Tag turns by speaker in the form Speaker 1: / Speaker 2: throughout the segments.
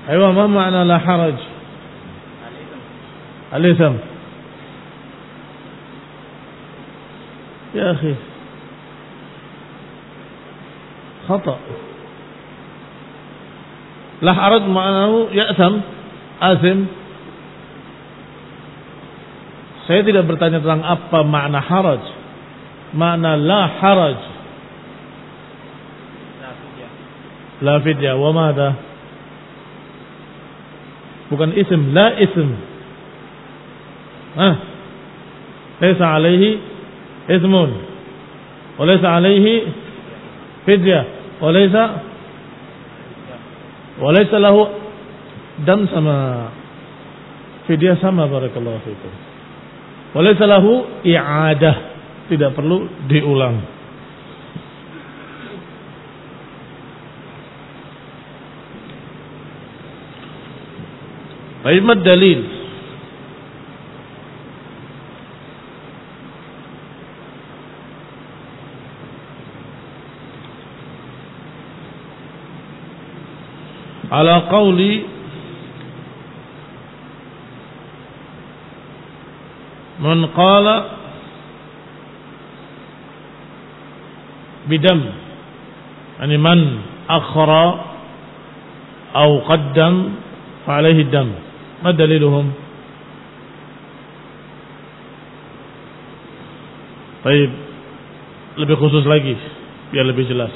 Speaker 1: Aywa, ma ma'na la haraj? Al-itham. Ya akhi, khata. La haraj ma'nahu ya'tham, azim. Saya tidak bertanya tentang apa makna haraj. Makna la haraj. La fidya. Wa madha? Bukan ism, la ism. Laysa alaihi ismun. Wa laysa alaihi fidya. Wa laysa lahu dam sama fidya sama, barakallahu fikum. Wa laysa lahu i'adah, tidak perlu diulang. Baik, mad dalil. Ala qawli man qala bidam, yani man akhra aw qaddam fa alaihi dam. Ma daliluhum? Baik, lebih khusus lagi biar lebih jelas.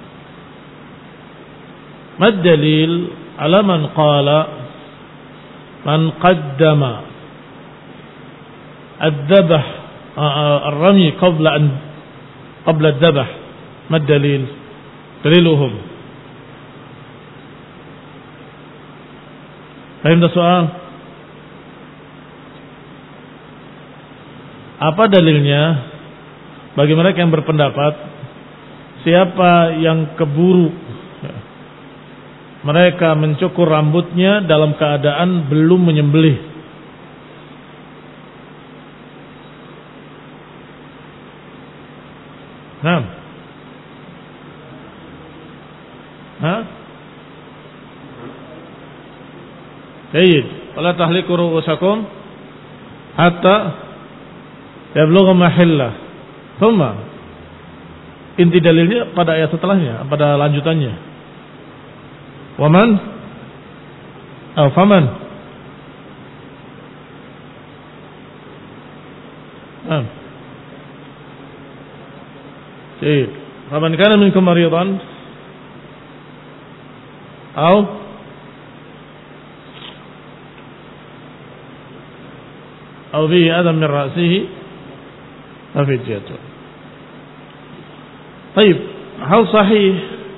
Speaker 1: Ma dalil ala man qala man qaddama ad-dhabh ar-ramy qabla ad-dhabh. Ma dalil? Daliluhum. Fahim tak soal? Apa dalilnya bagi mereka yang berpendapat siapa yang keburu mereka mencukur rambutnya dalam keadaan belum menyembelih? Baik, wala tahliku ru'usakum hatta yablugha mahillah. Thumma, inti dalilnya pada ayat setelahnya, pada lanjutannya. Waman atau faman. Baik, faman kana minkum maridan أو به أذى من رأسه ففدية. طيب، هل صحيح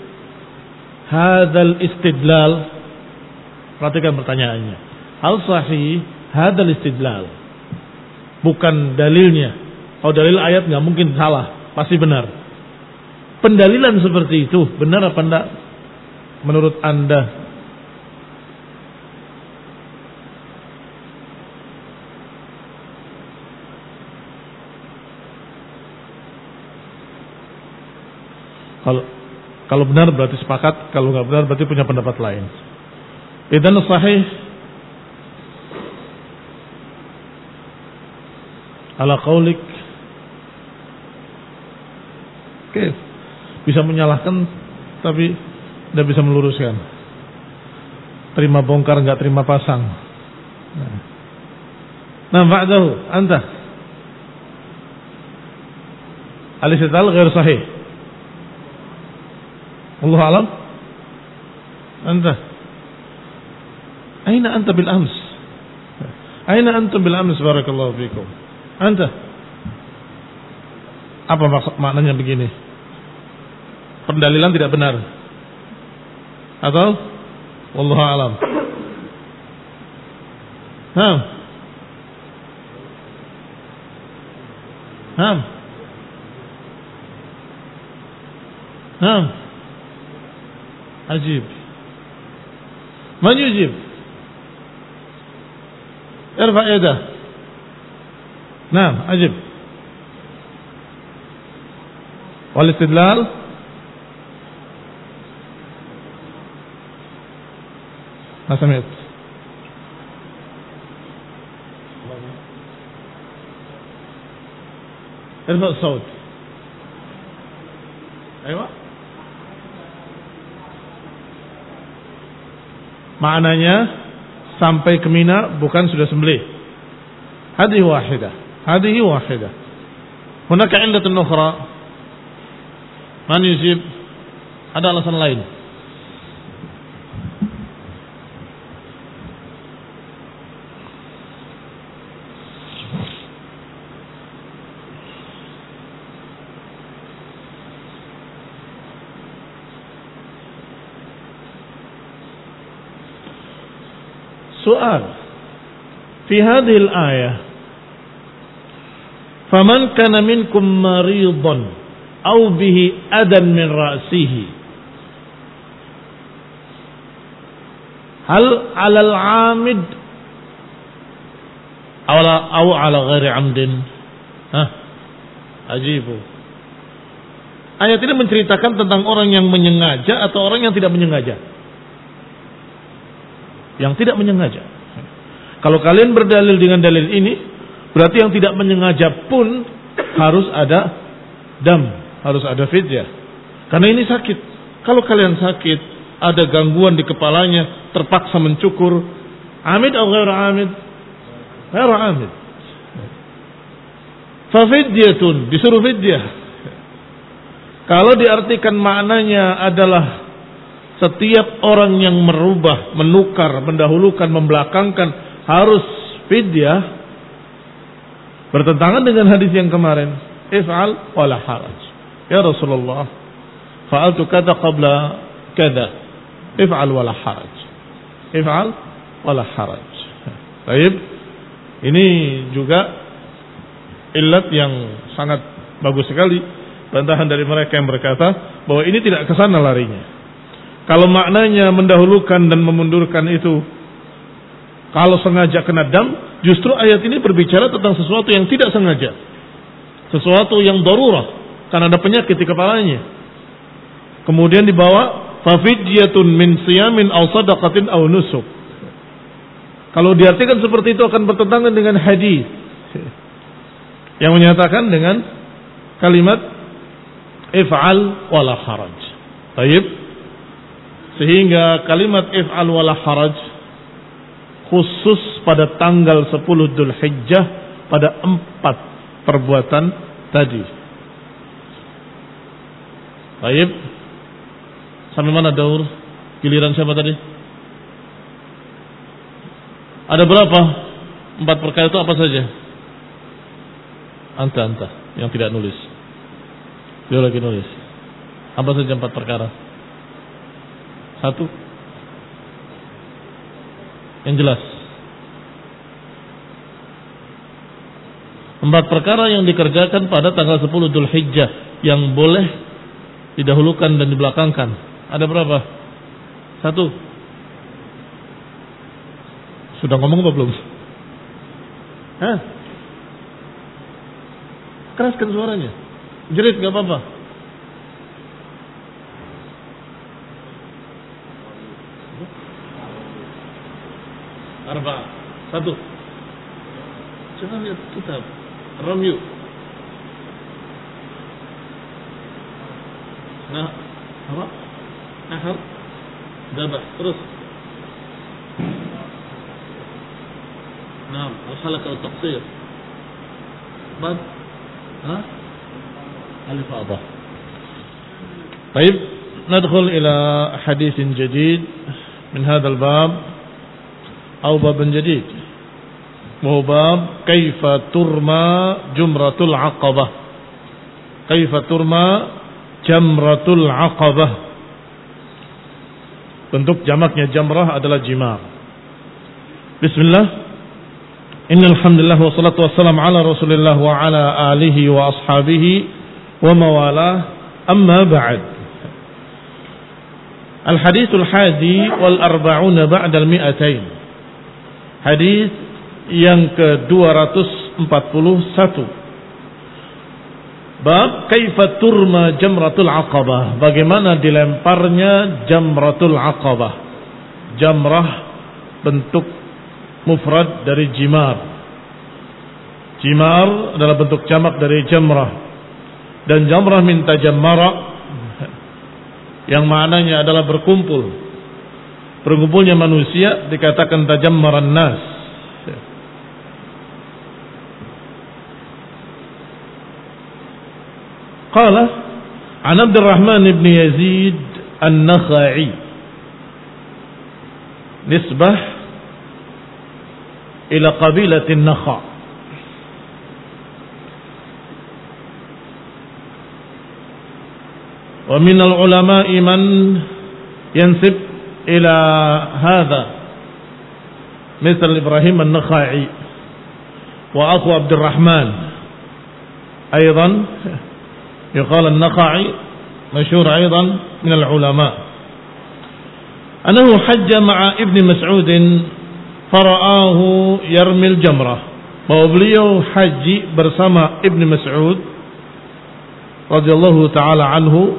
Speaker 1: هذا الاستدلال؟ Perhatikan pertanyaannya. Hal sahih hadzal istidlal? Bukan dalilnya. Kalau dalil ayat nggak mungkin salah, pasti benar. Pendalilan seperti itu benar apa enggak menurut Anda? Kalau benar berarti sepakat, kalau nggak benar berarti punya pendapat lain. Idzan sahih ala qaulik. Oke, bisa menyalahkan tapi tidak bisa meluruskan. Terima bongkar nggak terima pasang. Nah, ba'dahu anta al-istidlal ghair sahih. Allah alam. Anta aina anta bil ams? Aina antum bil ams? Barakallahu fikum. Anta apa maknanya begini? Pendalilan tidak benar atau wallahu alam? Ajib. Man yujib? Irfa yadah. Naam, ajib. Wal istidlal Hasanit. Irfa saut. Ayo. Maknanya sampai ke Mina bukan sudah sembelih. Hadhihi wahidah. Hadhihi wahidah. Hunaka 'illatun ukhra. Man yujib? Ada alasan lain. Soal في هذه الآية فمن كان منكم مريضا أو به أذى من رأسه هل على العامد أو على غير عمد؟ Ajibu. Ayat ini menceritakan tentang orang yang menyengaja atau orang yang tidak menyengaja. Yang tidak menyengaja. Kalau kalian berdalil dengan dalil ini, berarti yang tidak menyengaja pun harus ada dam, harus ada fidyah. Karena ini sakit. Kalau kalian sakit, ada gangguan di kepalanya, terpaksa mencukur, amid atau ghairu amid? Ghairu amid. Fa fidyatun, disuruh fidyah. Kalau diartikan maknanya adalah setiap orang yang merubah, menukar, mendahulukan, membelakangkan harus fidyah, bertentangan dengan hadis yang kemarin. If'al wala haraj. Ya Rasulullah, fa'altu kada qabla kada. If'al wala haraj. If'al wala haraj. Baik. Ini juga illat yang sangat bagus sekali, bantahan dari mereka yang berkata bahwa ini tidak ke sana larinya. Kalau maknanya mendahulukan dan memundurkan itu, kalau sengaja kena dam, justru ayat ini berbicara tentang sesuatu yang tidak sengaja. Sesuatu yang darurah, karena ada penyakit di kepalanya. Kemudian dibawa, fafidyatun min siyamin aw sadaqatin aw nusuk. Kalau diartikan seperti itu akan bertentangan dengan hadis yang menyatakan dengan kalimat if'al wala haraj. Baik. Sehingga kalimat if'al wala haraj khusus pada tanggal 10 Dzulhijjah pada 4 perbuatan tadi. Baik. Sampai mana daur? Giliran siapa tadi? Ada berapa? 4 perkara itu apa saja? Anta yang tidak nulis. Dia lagi nulis. Apa saja 4 perkara? 1 yang jelas. 4 perkara yang dikerjakan pada tanggal 10 Dzulhijjah yang boleh didahulukan dan dibelakangkan. Ada berapa? 1. Sudah ngomong apa belum? Keraskan suaranya. Jerit gak apa-apa. Arba. 1. Coba lihat kitab Ramyu. Nah, apa? Nahar. Dabah. Terus. Nah, masalah kalau taksir. Bad. Al-Fadah. Baik, ندخل إلى حديث جديد من هذا الباب أو باب جديد وهو باب كيف ترمى جمرة العقبة. كيف ترمى جمرة العقبة. Bentuk jamaknya jamrah adalah jimar. Bismillah. Innal hamdalillah wassalatu wassalamu ala Rasulillah wa ala alihi wa ashabihi wa mawalah. Amma ba'd. Al-haditsul hadi wal arba'una ba'dal mi'atain. Hadis yang ke-241. Bab kaifa turma jamratul aqabah. Bagaimana dilemparnya jamratul aqabah. Jamrah bentuk mufrad dari jimar. Jimar adalah bentuk jamak dari jamrah. Dan jamrah min tajammara, yang maknanya adalah berkumpul. Berkumpulnya manusia dikatakan tajammaran nas. Qala an Abdurrahman ibn Yazid an-Nakhai, nisbah ila qabilatin Nakha. Wa min al-ulama'i man yansib ila hadha misal Ibrahim an-Nakhai wa akhu Abdurrahman أيضا يقال النخعي مشهور أيضا من العلماء أنه حج مع ابن مسعود فرآه يرمي الجمرة, bahwa beliau haji bersama Ibn Mas'ud radhiyallahu taala anhu.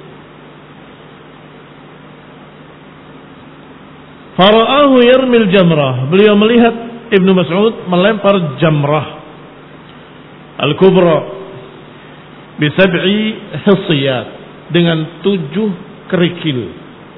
Speaker 1: Fara'ahu yarmil jamrah, beliau melihat Ibn Mas'ud melempar jamrah al-kubra bisab'i hisiyat, dengan 7 kerikil.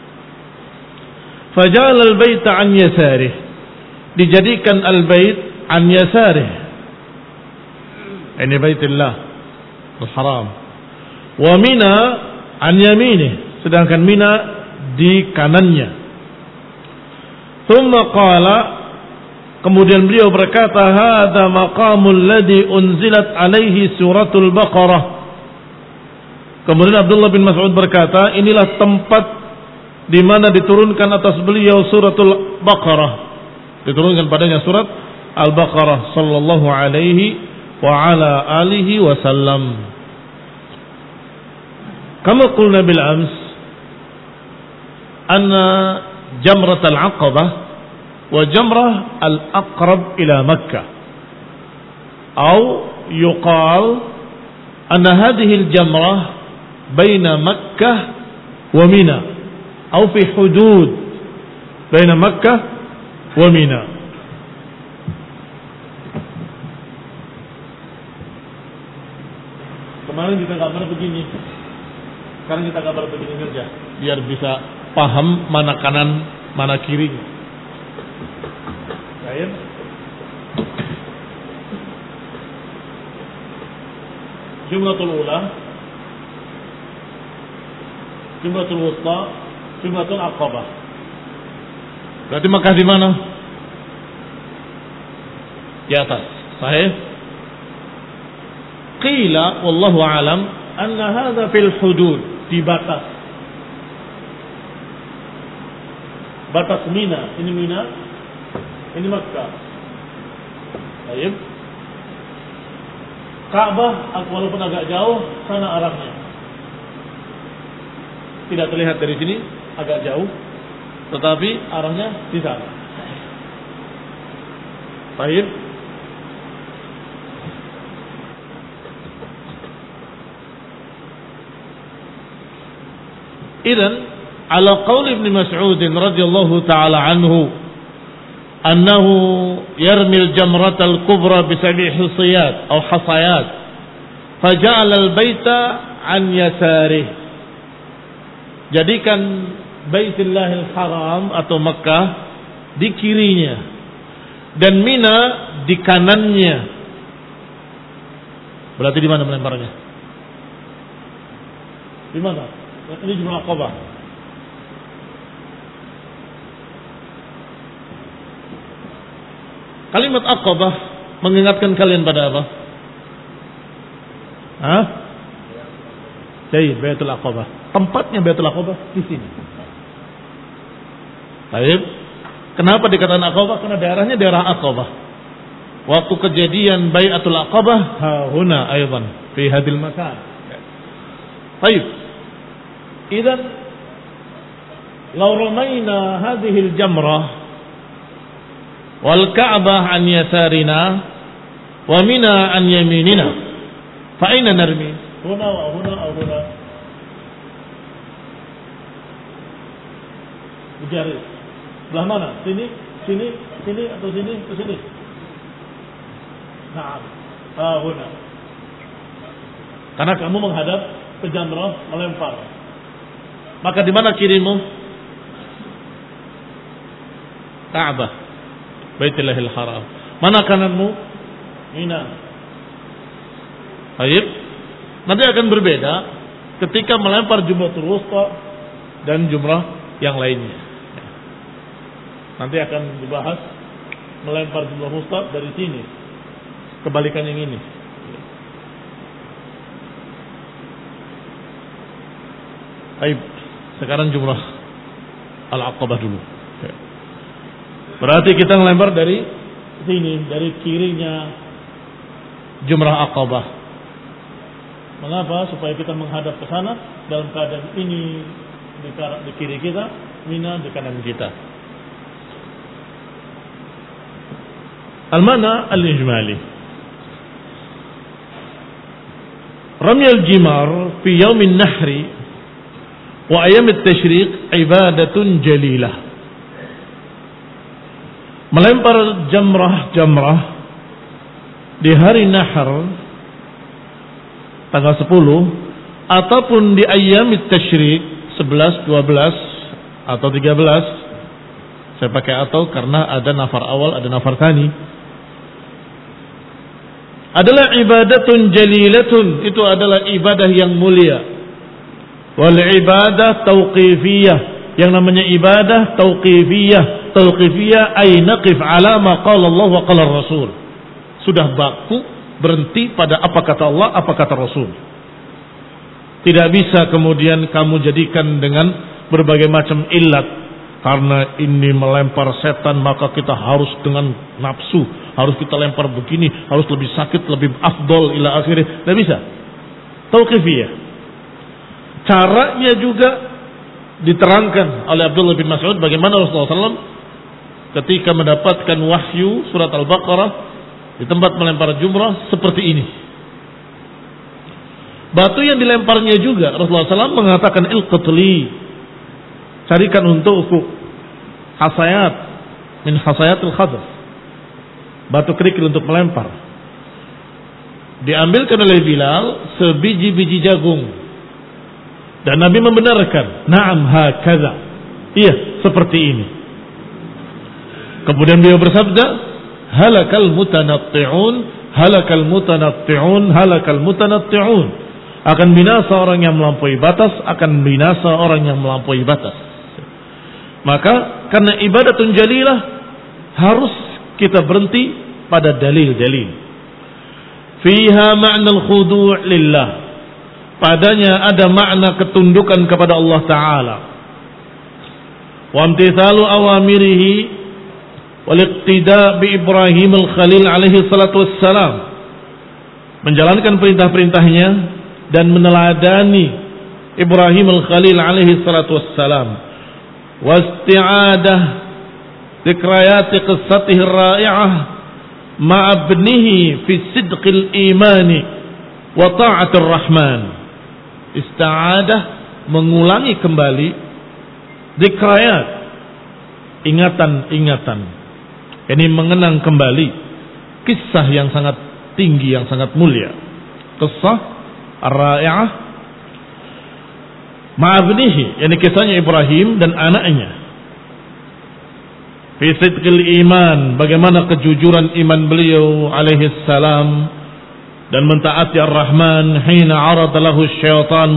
Speaker 1: Faja'al al-baita an yasarih, dijadikan al-bait an yasarih, ini baitillah al-haram, wa Mina an yaminih, sedangkan Mina di kanannya. Thumma qala, kemudian beliau berkata, hadza maqamul ladzi unzilat alaihi suratul Baqarah. Kemudian Abdullah bin Mas'ud berkata, inilah tempat di mana diturunkan atas beliau suratul Baqarah, diturunkan padanya surat Al-Baqarah sallallahu alaihi wa ala alihi wasallam. Kama qulna bil ams anna jamrat al-aqabah wa jamrah al-aqrab ila Makkah, atau yuqal anna hadhihi al-jamrah baina Makkah wa Mina, atau fi hudud baina Makkah wa Mina. Kemarin kita gambar begini, sekarang kita gambar begini saja, biar bisa paham mana kanan mana kiri. Baik. Jumlatul ula, jumlatul wusta, jumlatul aqabah. Berarti Makkah di mana? Di atas. Sahih? Qila wallahu alam anna hadha fil hudud, di batas. Batas Mina, ini Mina, ini Makkah. Baik. Ka'bah walaupun agak jauh, sana arahnya. Tidak terlihat dari sini, agak jauh, tetapi arahnya di sana. Baik. Idzan ala qaul Ibn Mas'ud radhiyallahu taala anhu annahu yarmil jamratal kubra bi sab'i hisiyat atau hasayat faja'ala al-baita an yasarih, jadikan Baitullahil Haram atau Makkah di kirinya dan Mina di kanannya. Berarti di mana melemparnya? Di mana? Ini jumlah Aqabah. Kalimat Aqabah mengingatkan kalian pada apa? Hah? Jadi Baitul Aqabah. Tempatnya Baitul Aqabah di sini. Baik. Kenapa dikatakan Aqabah? Karena daerahnya daerah Aqabah. Waktu kejadian Bai'atul Aqabah huna aidan fi hadil makan. Baik. Idzan law ramayna hadhihi al-jamrah wal Ka'bah an yasarina wa Mina an yaminina fa aina narmi? Huna wa huna aw huna? Jari. Sebelah mana? Sini Sini atau sini ke sini? Nah, benar. Karena kamu menghadap ke jamrah melempar. Maka di mana kirimu? Ka'bah, Baitullahil Haram. Mana kananmu? Mina. Baik. Nanti akan berbeda ketika melempar jumratul wusta dan jumrah yang lainnya. Nanti akan dibahas melempar jumrah wusta dari sini, kebalikan yang ini. Baik. Sekarang jumrah Al-Aqabah dulu. Berarti kita melempar dari sini, dari kirinya jumrah Aqabah. Mengapa? Supaya kita menghadap ke sana dalam keadaan ini di kiri kita, Mina di kanan kita. Al-mana al-ijmali. Ramy al-jimar fi yaum an-nahri wa ayam at-tashriq ibadatun jalilah. Melempar jamrah di hari nahar tanggal 10 ataupun di ayam at-tashriq 11, 12 atau 13. Saya pakai atau karena ada nafar awal, ada nafar tsani. Adalah ibadatun jalilatun, itu adalah ibadah yang mulia. Wal ibadah tauqifiyah, yang namanya ibadah tauqifiyah. Tauqifiyah ay naqif ala ma qala Allah wa qala Rasul. Sudah baku berhenti pada apa kata Allah, apa kata Rasul. Tidak bisa kemudian kamu jadikan dengan berbagai macam illat. Karena ini melempar setan maka kita harus dengan nafsu, harus kita lempar begini, harus lebih sakit, lebih afdol ila akhirnya. Tidak bisa. Tauqifiyah. Caranya juga diterangkan oleh Abdullah bin Mas'ud bagaimana Rasulullah SAW ketika mendapatkan wahyu surat Al-Baqarah di tempat melempar jumrah seperti ini. Batu yang dilemparnya juga Rasulullah SAW mengatakan ilqatli, carikan untukku hasayat min hasayatil khadr, batu kerikil untuk melempar. Diambilkan oleh Bilal sebiji-biji jagung. Dan Nabi membenarkan, na'am hakadha. Iya, seperti ini. Kemudian beliau bersabda, halakal mutanatti'un, halakal mutanatti'un, halakal mutanatti'un. Akan binasa orang yang melampaui batas, akan binasa orang yang melampaui batas. Maka karena ibadatun jalilah harus kita berhenti pada dalil-dalil. Fiha ma'nal khudu' lillah. Padanya ada makna ketundukan kepada Allah Ta'ala. Wa imtithalu awamirihi wal iqtida' bi Ibrahim al-Khalil alaihi salatu wassalam. Menjalankan perintah-perintahnya dan meneladani Ibrahim al-Khalil alaihi salatu wassalam. Wasti'adah dikrayati qissatihi ar-ra'i'ah ma'abnihi fi sidqil imani wa ta'atir rahman. Ista'adah mengulangi kembali dikrayat, ingatan-ingatan. Ini mengenang kembali kisah yang sangat tinggi, yang sangat mulia. Kisah ar-ra'i'ah ma'abnihi, yani kisahnya Ibrahim dan anaknya. Fi sidqil iman, bagaimana kejujuran iman beliau alaihi salam dan mentaati Ar-Rahman hina arada lahu syaitan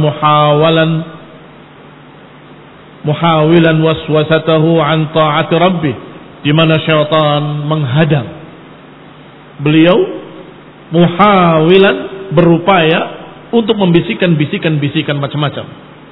Speaker 1: muhawilan waswasatahu an ta'ati rabbih, di mana syaitan menghadang beliau muhawilan, berupaya untuk membisikkan-bisikan macam-macam.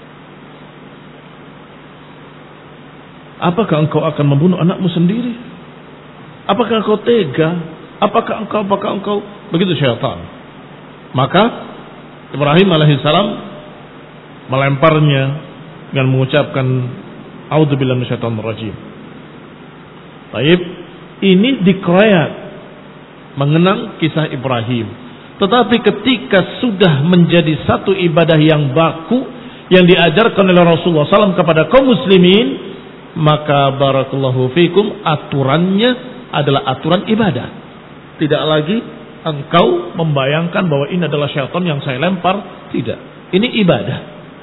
Speaker 1: Apakah engkau akan membunuh anakmu sendiri? Apakah engkau tega? Apakah engkau begitu syaitan? Maka Ibrahim alaihissalam melemparnya dengan mengucapkan a'udzubillahi minasyaitonir rajim. Baik, ini dikroyat mengenang kisah Ibrahim. Tetapi ketika sudah menjadi satu ibadah yang baku yang diajarkan oleh Rasulullah SAW kepada kaum muslimin, maka barakallahu fikum aturannya adalah aturan ibadah. Tidak lagi engkau membayangkan bahwa ini adalah syaitan yang saya lempar. Tidak. Ini ibadah.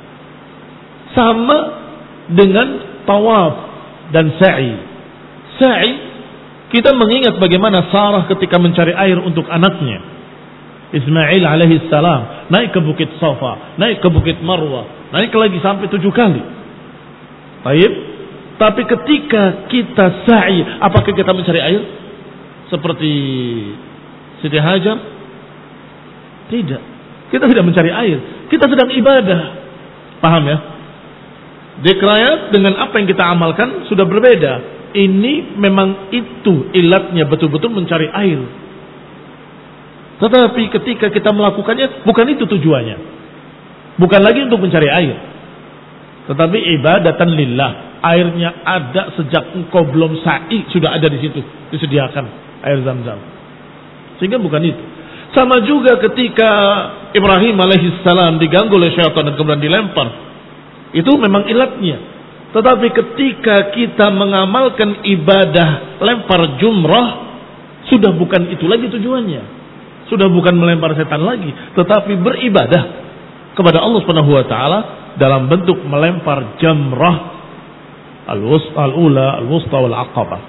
Speaker 1: Sama dengan tawaf dan sa'i. Sa'i, kita mengingat bagaimana Sarah ketika mencari air untuk anaknya Ismail alaihi salam, naik ke bukit Safa, naik ke bukit Marwah, naik lagi sampai 7 kali. Baik. Tapi ketika kita sa'i, apakah kita mencari air seperti Siti Hajar? Tidak. Kita tidak mencari air. Kita sedang ibadah. Paham ya? Dikrayat dengan apa yang kita amalkan sudah berbeda. Ini memang itu ilatnya, betul-betul mencari air. Tetapi ketika kita melakukannya, bukan itu tujuannya. Bukan lagi untuk mencari air. Tetapi ibadatan lillah. Airnya ada sejak engkau belum sa'i, sudah ada di situ, disediakan air Zam-Zam. Sehingga bukan itu. Sama juga ketika Ibrahim alaihissalam diganggu oleh syaitan dan kemudian dilempar. Itu memang ilatnya. Tetapi ketika kita mengamalkan ibadah lempar jumrah, sudah bukan itu lagi tujuannya. Sudah bukan melempar setan lagi, tetapi beribadah kepada Allah Subhanahu wa taala dalam bentuk melempar jamrah al-ula, al-wusta wal aqabah.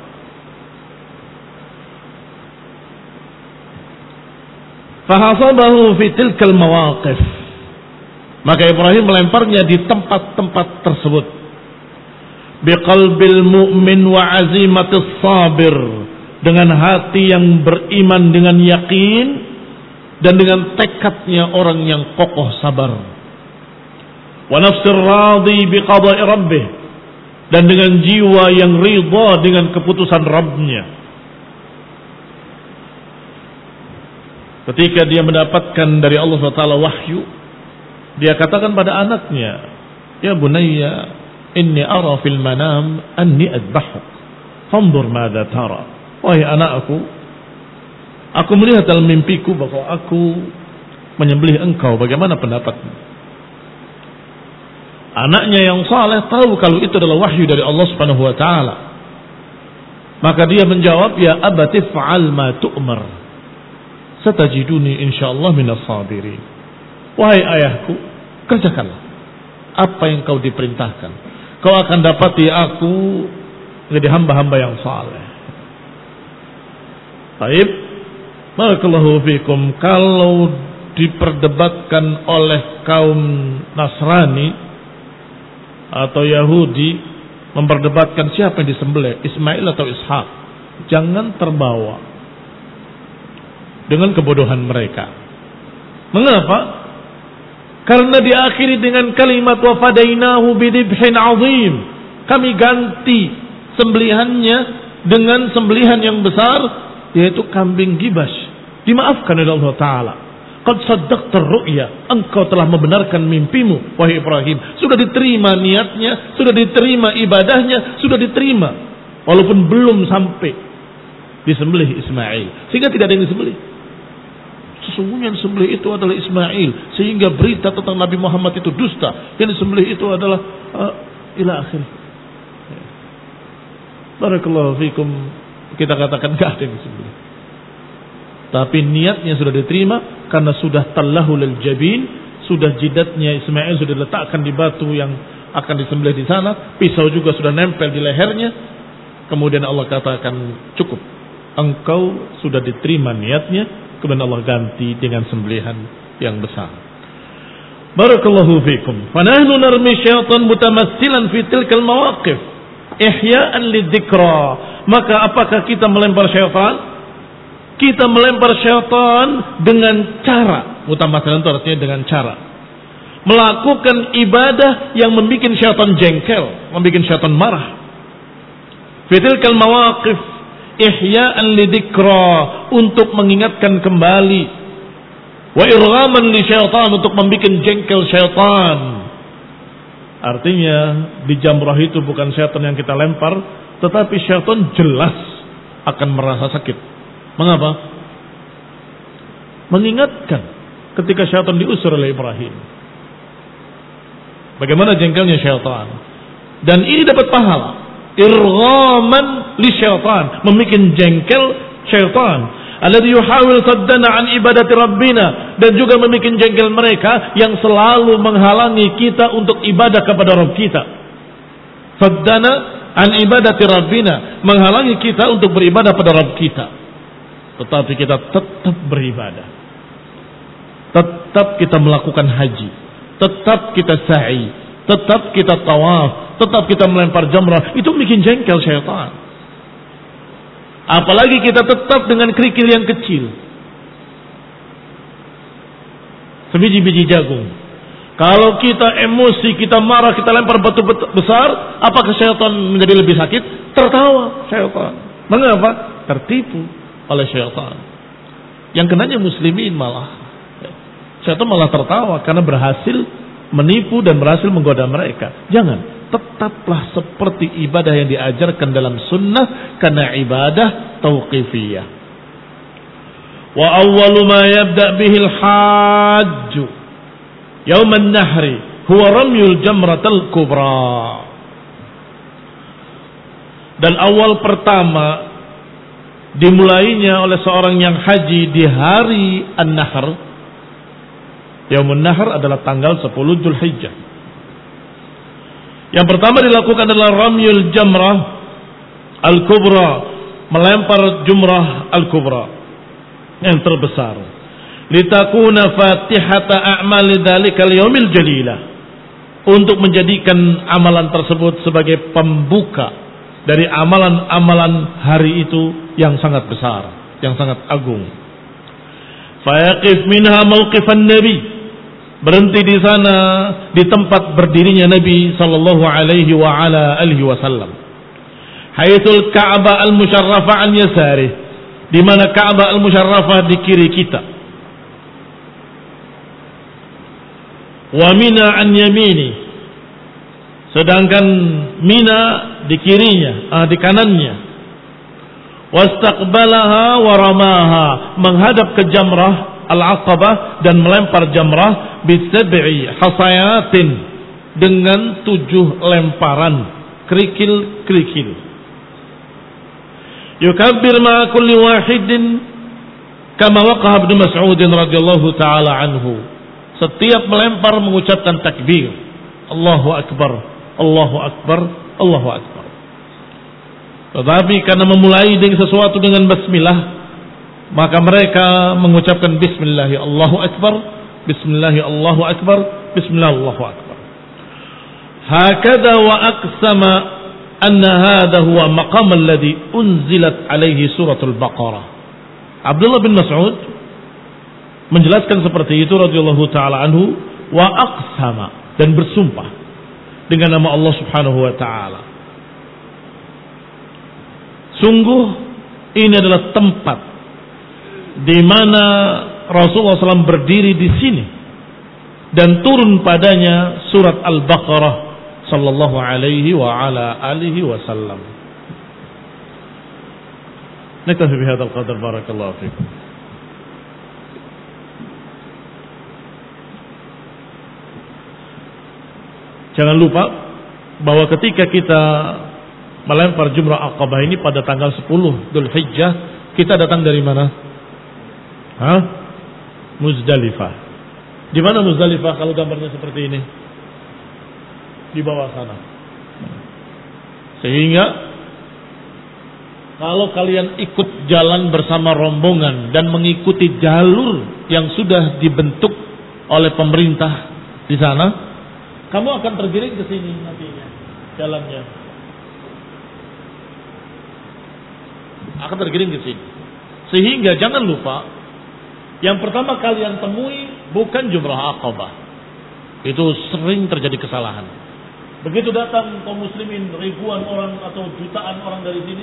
Speaker 1: Fahasabahu fi tilkal mawaqif. Maka Ibrahim melemparnya di tempat-tempat tersebut. Biqalbil mu'min wa azimatis sabir. Dengan hati yang beriman dengan yakin dan dengan tekadnya orang yang kokoh sabar. Wa nafsir radhi biqada'i rabbih. Dan dengan jiwa yang ridha dengan keputusan Rabbnya. Ketika dia mendapatkan dari Allah SWT wahyu, dia katakan pada anaknya, ya bunayya, inni ara fil manam anni adbahuk, fanzur madza tara. Wahai anakku, aku melihat dalam mimpiku bahwa aku menyembelih engkau, bagaimana pendapatmu? Anaknya yang saleh tahu kalau itu adalah wahyu dari Allah Subhanahu wa taala. Maka dia menjawab, ya abati fa'al ma tu'mar. Satajiduni insyaallah minas sabirin. Wahai ayahku, kerjakanlah apa yang kau diperintahkan. Kau akan dapati aku menjadi hamba-hamba yang saleh. Baik. Barakallahu fikum. Kalau diperdebatkan oleh kaum Nasrani atau Yahudi memperdebatkan siapa yang disembelih, Ismail atau Ishak, jangan terbawa dengan kebodohan mereka. Mengapa? Karena diakhiri dengan kalimat wa fadainahu bidibhin azim. Kami ganti sembelihannya dengan sembelihan yang besar, yaitu kambing gibas. Dimaafkan oleh Allah Ta'ala. Qad saddaqta ru'ya, engkau telah membenarkan mimpimu wahai Ibrahim. Sudah diterima niatnya, sudah diterima ibadahnya, sudah diterima walaupun belum sampai disembelih Ismail, sehingga tidak ada yang disembelih. Sesungguhnya yang disembelih itu adalah Ismail, sehingga berita tentang Nabi Muhammad itu dusta. Yang disembelih itu adalah ila akhir. Barakallahu fikum. Kita katakan enggak ada yang disembelih. Tapi niatnya sudah diterima karena sudah tallahu lil jabin, sudah jidatnya Ismail sudah diletakkan di batu yang akan disembelih di sana, pisau juga sudah nempel di lehernya. Kemudian Allah katakan cukup, engkau sudah diterima niatnya. Kemudian Allah ganti dengan sembelihan yang besar. Barakallahu fikum. Fa nahnu narmi syaitan mutamassilan fi tilkal mawaqif ihya'an lidzikra. Maka apakah kita melempar syaitan? Kita melempar syaitan dengan cara, mutamatsilan itu artinya dengan cara melakukan ibadah yang membuat syaitan jengkel, membuat syaitan marah. Fi tilkal mawaqif ihya'an lidzikra, untuk mengingatkan kembali, wa irghaman li syaitan, untuk membuat jengkel syaitan. Artinya di jamrah itu bukan syaitan yang kita lempar, tetapi syaitan jelas akan merasa sakit. Mengapa? Mengingatkan ketika syaitan diusir oleh Ibrahim. Bagaimana jengkelnya syaitan. Dan ini dapat pahala. irghaman li syaitan, membuat jengkel syaitan. Alladhi yuhawil saddana an ibadati rabbina, dan juga membuat jengkel mereka yang selalu menghalangi kita untuk ibadah kepada Rabb kita. Saddana an ibadati rabbina, menghalangi kita untuk beribadah pada Rabb kita. Tetapi kita tetap beribadah. Tetap kita melakukan haji, tetap kita sa'i, tetap kita tawaf, tetap kita melempar jamrah. Itu bikin jengkel syaitan. Apalagi kita tetap dengan kerikil yang kecil, sebiji-biji jagung. Kalau kita emosi, kita marah, kita lempar batu besar, apakah syaitan menjadi lebih sakit? Tertawa syaitan. Mengapa? Tertipu oleh syaitan. Yang kenanya muslimin malah. Syaitan malah tertawa karena berhasil menipu dan berhasil menggoda mereka. Jangan. Tetaplah seperti ibadah yang diajarkan dalam sunnah, karena ibadah tauqifiyah. Wa awwalu ma yabda' bihil hajj yaum an-nahri huwa ramyul jamratul kubra. Dan awal pertama dimulainya oleh seorang yang haji di hari an-nahr. Yaumun nahr adalah tanggal 10 Dzulhijjah. Yang pertama dilakukan adalah ramyul jamrah al-kubra, melempar jumrah al-kubra yang terbesar. Litakuna fatihata a'mali dzalikal yaumil jalilah, untuk menjadikan amalan tersebut sebagai pembuka dari amalan-amalan hari itu yang sangat besar, yang sangat agung. Fayaqif minha mauqifan nabi, berhenti di sana di tempat berdirinya Nabi sallallahu alaihi wa ala alihi wasallam. Haitsul Ka'bah al-musyarrafah an yasarih, di mana Ka'bah al-musyarrafah di kiri kita. Wa Mina an yamini, sedangkan Mina di kirinya, di kanannya. Wastaqbalaha wa ramaha, menghadap ke jamrah Al-Aqabah dan melempar jamrah bisab'i hasayatin, dengan 7 lemparan kerikil-kerikil. Yukabbir ma kulli wahidin kama waqa'a Ibnu Mas'ud radhiyallahu taala anhu. Setiap melempar mengucapkan takbir, Allahu akbar, Allahu akbar, Allahu akbar. Tetapi karena memulai dengan sesuatu dengan basmilah, maka mereka mengucapkan bismillah Allahu akbar, bismillah Allahu akbar, bismillah Allahu akbar. Hakadha wa aqsama anna hadha huwa maqam alladhi unzilat alaihi suratul Baqarah. Abdullah bin Mas'ud menjelaskan seperti itu radhiyallahu taala anhu, wa aqsama, dan bersumpah dengan nama Allah Subhanahu wa taala. Sungguh ini adalah tempat di mana Rasulullah SAW berdiri di sini dan turun padanya surat Al-Baqarah sallallahu alaihi wa ala alihi wasallam. Naktafi bihadzal qadar, barakallahu fikum. Jangan lupa bahwa ketika kita melempar jumrah Aqabah ini pada tanggal 10 Dzulhijjah, kita datang dari mana? Muzdalifah. Di mana Muzdalifah kalau gambarnya seperti ini? Di bawah sana. Sehingga kalau kalian ikut jalan bersama rombongan dan mengikuti jalur yang sudah dibentuk oleh pemerintah di sana, kamu akan tergiring ke sini nantinya jalannya. Akan tergiring ke sini. Sehingga jangan lupa, yang pertama kalian temui bukan jumrah Aqabah. Itu sering terjadi kesalahan. Begitu datang kaum muslimin, ribuan orang atau jutaan orang dari sini,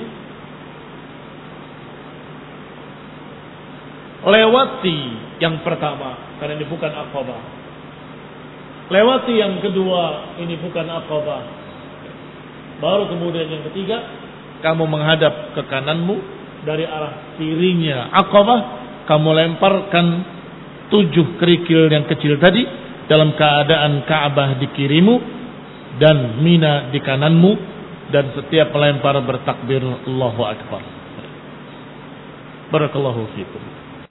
Speaker 1: lewati yang pertama, karena ini bukan Aqabah. Lewati yang kedua, ini bukan Aqabah. Baru kemudian yang ketiga, kamu menghadap ke kananmu, dari arah kirinya Aqabah, kamu lemparkan 7 kerikil yang kecil tadi dalam keadaan Ka'bah di kirimu dan Mina di kananmu, dan setiap melempar bertakbir Allahu Akbar. Barakallahu fikum.